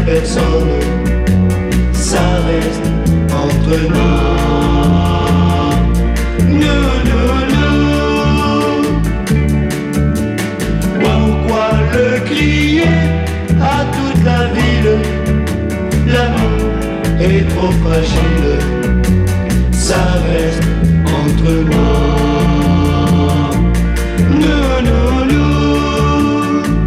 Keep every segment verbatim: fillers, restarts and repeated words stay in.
personne, ça reste entre nous. Nous, nous, nous. Pourquoi le crier à toute la ville? L'amour est trop fragile, ça reste entre nous. Nous, nous, nous.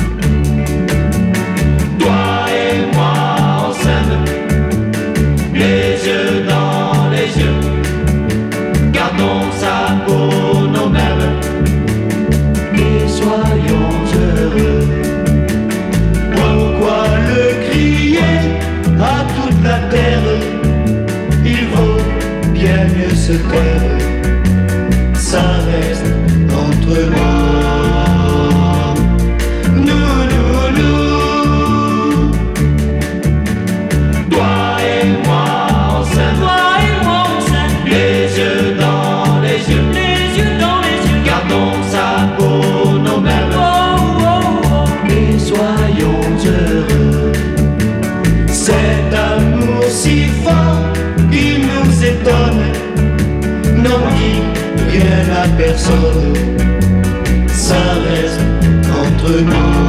Toi et moi on s'aime, les yeux dans les yeux, gardons ça pour nous-mêmes et soyons heureux. Pourquoi le crier à toute la terre? Il vaut bien mieux se taire, ça reste entre nous. Nous, nous, nous. Toi et moi on s'aime, Toi et moi on s'aime, les yeux dans les yeux, les yeux dans les yeux, gardons ça pour nous-mêmes oh, oh, oh. et soyons heureux. Cet amour si fort qui nous étonne n'en dit rien à personne, ça reste entre nous.